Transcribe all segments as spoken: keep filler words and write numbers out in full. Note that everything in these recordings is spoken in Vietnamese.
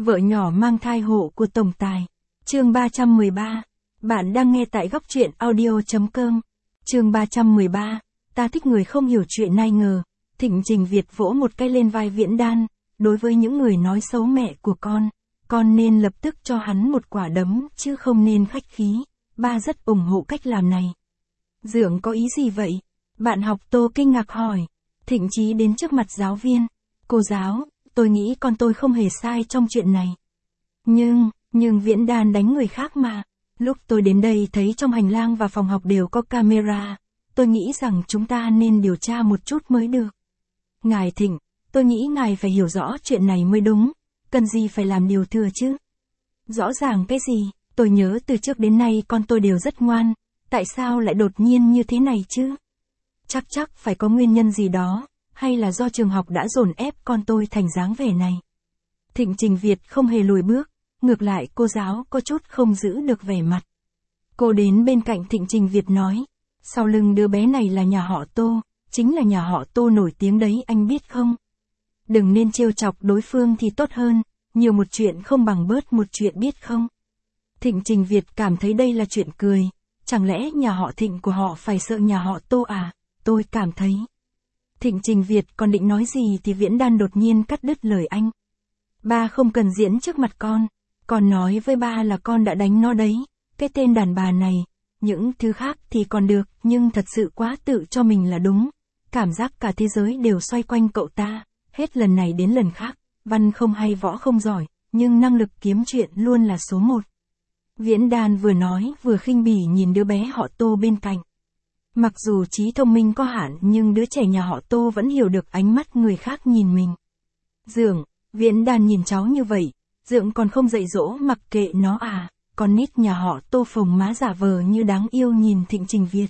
Vợ nhỏ mang thai hộ của tổng tài. Chương ba trăm mười ba. Bạn đang nghe tại góc truyện audio.com. Chương ba trăm mười ba. Ta thích người không hiểu chuyện ai ngờ. Thịnh Trình Việt vỗ một cái lên vai Viễn Đan. Đối với những người nói xấu mẹ của con, con nên lập tức cho hắn một quả đấm, chứ không nên khách khí. Ba rất ủng hộ cách làm này. Dượng có ý gì vậy? Bạn học Tô kinh ngạc hỏi. Thịnh Chí đến trước mặt giáo viên. Cô giáo, tôi nghĩ con tôi không hề sai trong chuyện này. Nhưng, nhưng Viễn Đan đánh người khác mà. Lúc tôi đến đây thấy trong hành lang và phòng học đều có camera. Tôi nghĩ rằng chúng ta nên điều tra một chút mới được. Ngài Thịnh, tôi nghĩ ngài phải hiểu rõ chuyện này mới đúng. Cần gì phải làm điều thừa chứ? Rõ ràng cái gì? Tôi nhớ từ trước đến nay con tôi đều rất ngoan. Tại sao lại đột nhiên như thế này chứ? Chắc chắc phải có nguyên nhân gì đó. Hay là do trường học đã dồn ép con tôi thành dáng vẻ này? Thịnh Trình Việt không hề lùi bước. Ngược lại cô giáo có chút không giữ được vẻ mặt. Cô đến bên cạnh Thịnh Trình Việt nói. Sau lưng đứa bé này là nhà họ Tô. Chính là nhà họ Tô nổi tiếng đấy, anh biết không? Đừng nên trêu chọc đối phương thì tốt hơn. Nhiều một chuyện không bằng bớt một chuyện, biết không? Thịnh Trình Việt cảm thấy đây là chuyện cười. Chẳng lẽ nhà họ Thịnh của họ phải sợ nhà họ Tô à? Tôi cảm thấy. Thịnh Trình Việt còn định nói gì thì Viễn Đan đột nhiên cắt đứt lời anh. Ba không cần diễn trước mặt con. Con nói với ba là con đã đánh nó đấy. Cái tên đàn bà này. Những thứ khác thì còn được, nhưng thật sự quá tự cho mình là đúng. Cảm giác cả thế giới đều xoay quanh cậu ta. Hết lần này đến lần khác. Văn không hay võ không giỏi, nhưng năng lực kiếm chuyện luôn là số một. Viễn Đan vừa nói vừa khinh bỉ nhìn đứa bé họ Tô bên cạnh. Mặc dù trí thông minh có hạn nhưng đứa trẻ nhà họ Tô vẫn hiểu được ánh mắt người khác nhìn mình. Dượng, Viễn Đan nhìn cháu như vậy, Dượng còn không dạy dỗ mặc kệ nó à? Con nít nhà họ Tô phồng má giả vờ như đáng yêu nhìn Thịnh Trình Việt.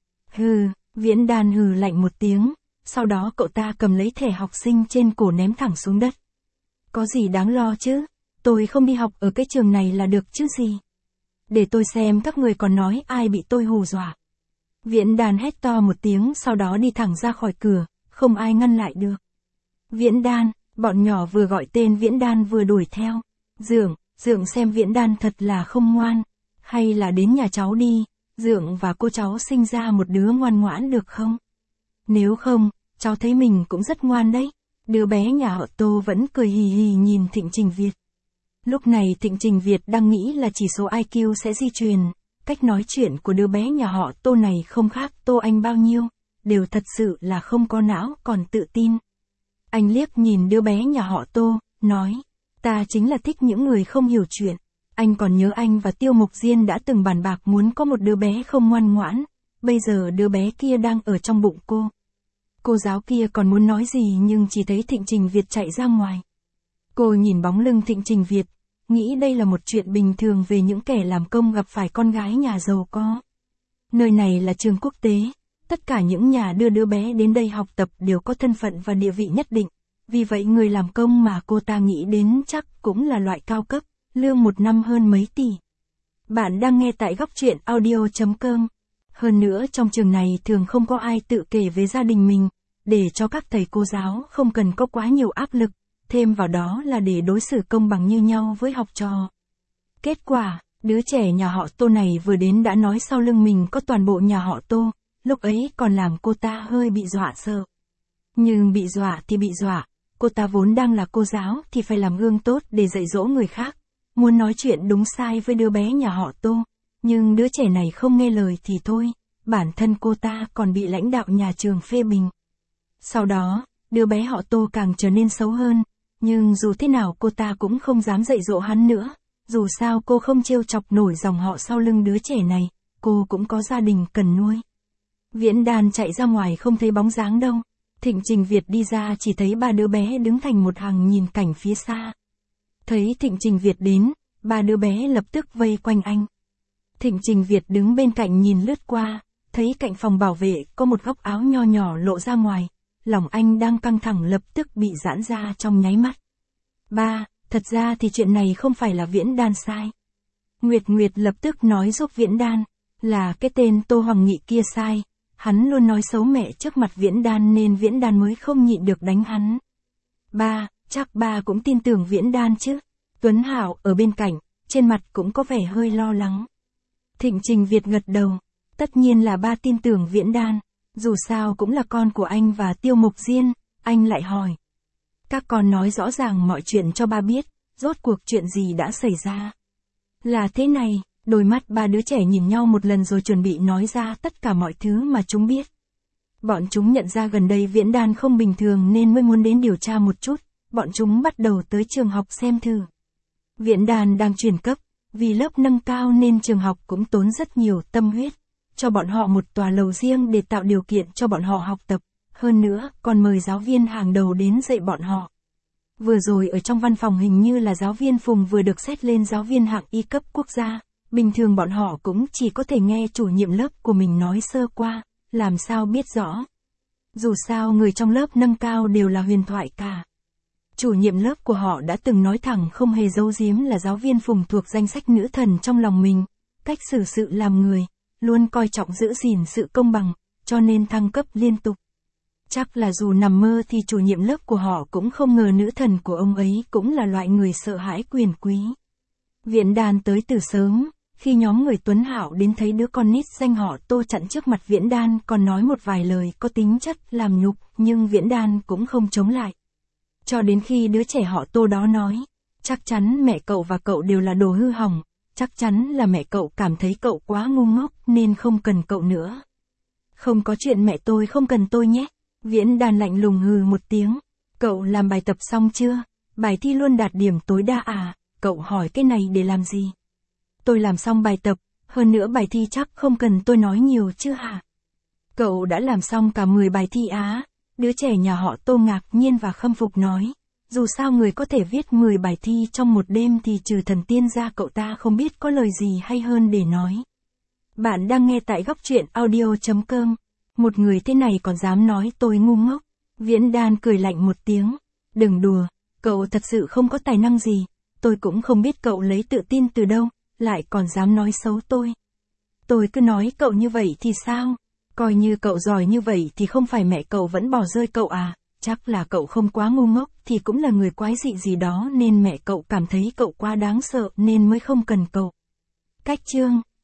Hừ, Viễn Đan hừ lạnh một tiếng, sau đó cậu ta cầm lấy thẻ học sinh trên cổ ném thẳng xuống đất. Có gì đáng lo chứ? Tôi không đi học ở cái trường này là được chứ gì? Để tôi xem các người còn nói ai bị tôi hù dọa. Viễn Đan hét to một tiếng, sau đó đi thẳng ra khỏi cửa, không ai ngăn lại được. Viễn Đan, bọn nhỏ vừa gọi tên Viễn Đan vừa đuổi theo. Dượng, Dượng xem Viễn Đan thật là không ngoan. Hay là đến nhà cháu đi, Dượng và cô cháu sinh ra một đứa ngoan ngoãn được không? Nếu không, cháu thấy mình cũng rất ngoan đấy. Đứa bé nhà họ Tô vẫn cười hì hì nhìn Thịnh Trình Việt. Lúc này Thịnh Trình Việt đang nghĩ là chỉ số i kiu sẽ di truyền. Cách nói chuyện của đứa bé nhà họ Tô này không khác Tô Anh bao nhiêu. Đều thật sự là không có não còn tự tin. Anh liếc nhìn đứa bé nhà họ Tô, nói. Ta chính là thích những người không hiểu chuyện. Anh còn nhớ anh và Tiêu Mục Diên đã từng bàn bạc muốn có một đứa bé không ngoan ngoãn. Bây giờ đứa bé kia đang ở trong bụng cô. Cô giáo kia còn muốn nói gì nhưng chỉ thấy Thịnh Trình Việt chạy ra ngoài. Cô nhìn bóng lưng Thịnh Trình Việt, nghĩ đây là một chuyện bình thường về những kẻ làm công gặp phải con gái nhà giàu có. Nơi này là trường quốc tế, tất cả những nhà đưa đứa bé đến đây học tập đều có thân phận và địa vị nhất định. Vì vậy người làm công mà cô ta nghĩ đến chắc cũng là loại cao cấp, lương một năm hơn mấy tỷ. Bạn đang nghe tại góc truyện audio.com. Hơn nữa trong trường này thường không có ai tự kể về gia đình mình, để cho các thầy cô giáo không cần có quá nhiều áp lực, thêm vào đó là để đối xử công bằng như nhau với học trò. Kết quả, đứa trẻ nhà họ Tô này vừa đến đã nói sau lưng mình có toàn bộ nhà họ Tô, lúc ấy còn làm cô ta hơi bị dọa sợ. Nhưng bị dọa thì bị dọa, cô ta vốn đang là cô giáo thì phải làm gương tốt để dạy dỗ người khác, muốn nói chuyện đúng sai với đứa bé nhà họ Tô. Nhưng đứa trẻ này không nghe lời thì thôi, bản thân cô ta còn bị lãnh đạo nhà trường phê bình. Sau đó, đứa bé họ Tô càng trở nên xấu hơn, nhưng dù thế nào cô ta cũng không dám dạy dỗ hắn nữa, dù sao cô không trêu chọc nổi dòng họ sau lưng đứa trẻ này, cô cũng có gia đình cần nuôi. Viễn Đan chạy ra ngoài không thấy bóng dáng đâu, Thịnh Trình Việt đi ra chỉ thấy ba đứa bé đứng thành một hàng nhìn cảnh phía xa. Thấy Thịnh Trình Việt đến, ba đứa bé lập tức vây quanh anh. Thịnh Trình Việt đứng bên cạnh nhìn lướt qua, thấy cạnh phòng bảo vệ có một góc áo nho nhỏ lộ ra ngoài, lòng anh đang căng thẳng lập tức bị giãn ra trong nháy mắt. Ba, thật ra thì chuyện này không phải là Viễn Đan sai. Nguyệt Nguyệt lập tức nói giúp Viễn Đan, là cái tên Tô Hoàng Nghị kia sai, hắn luôn nói xấu mẹ trước mặt Viễn Đan nên Viễn Đan mới không nhịn được đánh hắn. Ba, chắc ba cũng tin tưởng Viễn Đan chứ? Tuấn Hạo ở bên cạnh, trên mặt cũng có vẻ hơi lo lắng. Thịnh Trình Việt gật đầu. Tất nhiên là ba tin tưởng Viễn Đan. Dù sao cũng là con của anh và Tiêu Mục Diên. Anh lại hỏi. Các con nói rõ ràng mọi chuyện cho ba biết. Rốt cuộc chuyện gì đã xảy ra? Là thế này, đôi mắt ba đứa trẻ nhìn nhau một lần rồi chuẩn bị nói ra tất cả mọi thứ mà chúng biết. Bọn chúng nhận ra gần đây Viễn Đan không bình thường nên mới muốn đến điều tra một chút. Bọn chúng bắt đầu tới trường học xem thử. Viễn Đan đang chuyển cấp, vì lớp nâng cao nên trường học cũng tốn rất nhiều tâm huyết, cho bọn họ một tòa lầu riêng để tạo điều kiện cho bọn họ học tập, hơn nữa còn mời giáo viên hàng đầu đến dạy bọn họ. Vừa rồi ở trong văn phòng hình như là giáo viên Phùng vừa được xét lên giáo viên hạng Y cấp quốc gia, bình thường bọn họ cũng chỉ có thể nghe chủ nhiệm lớp của mình nói sơ qua, làm sao biết rõ. Dù sao người trong lớp nâng cao đều là huyền thoại cả. Chủ nhiệm lớp của họ đã từng nói thẳng không hề giấu giếm là giáo viên Phùng thuộc danh sách nữ thần trong lòng mình, cách xử sự làm người, luôn coi trọng giữ gìn sự công bằng, cho nên thăng cấp liên tục. Chắc là dù nằm mơ thì chủ nhiệm lớp của họ cũng không ngờ nữ thần của ông ấy cũng là loại người sợ hãi quyền quý. Viễn Đan tới từ sớm, khi nhóm người Tuấn Hạo đến thấy đứa con nít danh họ Tô chặn trước mặt Viễn Đan còn nói một vài lời có tính chất làm nhục, nhưng Viễn Đan cũng không chống lại. Cho đến khi đứa trẻ họ Tô đó nói, chắc chắn mẹ cậu và cậu đều là đồ hư hỏng, chắc chắn là mẹ cậu cảm thấy cậu quá ngu ngốc nên không cần cậu nữa. Không có chuyện mẹ tôi không cần tôi nhé. Viễn Đan lạnh lùng hừ một tiếng. Cậu làm bài tập xong chưa? Bài thi luôn đạt điểm tối đa à? Cậu hỏi cái này để làm gì? Tôi làm xong bài tập, hơn nữa bài thi chắc không cần tôi nói nhiều chứ hả? Cậu đã làm xong cả mười bài thi á? Đứa trẻ nhà họ Tô ngạc nhiên và khâm phục nói. Dù sao người có thể viết mười bài thi trong một đêm thì trừ thần tiên ra cậu ta không biết có lời gì hay hơn để nói. Bạn đang nghe tại góc truyện audio chấm com. Một người thế này còn dám nói tôi ngu ngốc. Viễn Đan cười lạnh một tiếng. Đừng đùa, cậu thật sự không có tài năng gì. Tôi cũng không biết cậu lấy tự tin từ đâu, lại còn dám nói xấu tôi. Tôi cứ nói cậu như vậy thì sao? Coi như cậu giỏi như vậy thì không phải mẹ cậu vẫn bỏ rơi cậu à? Chắc là cậu không quá ngu ngốc thì cũng là người quái dị gì đó nên mẹ cậu cảm thấy cậu quá đáng sợ nên mới không cần cậu. Cách chương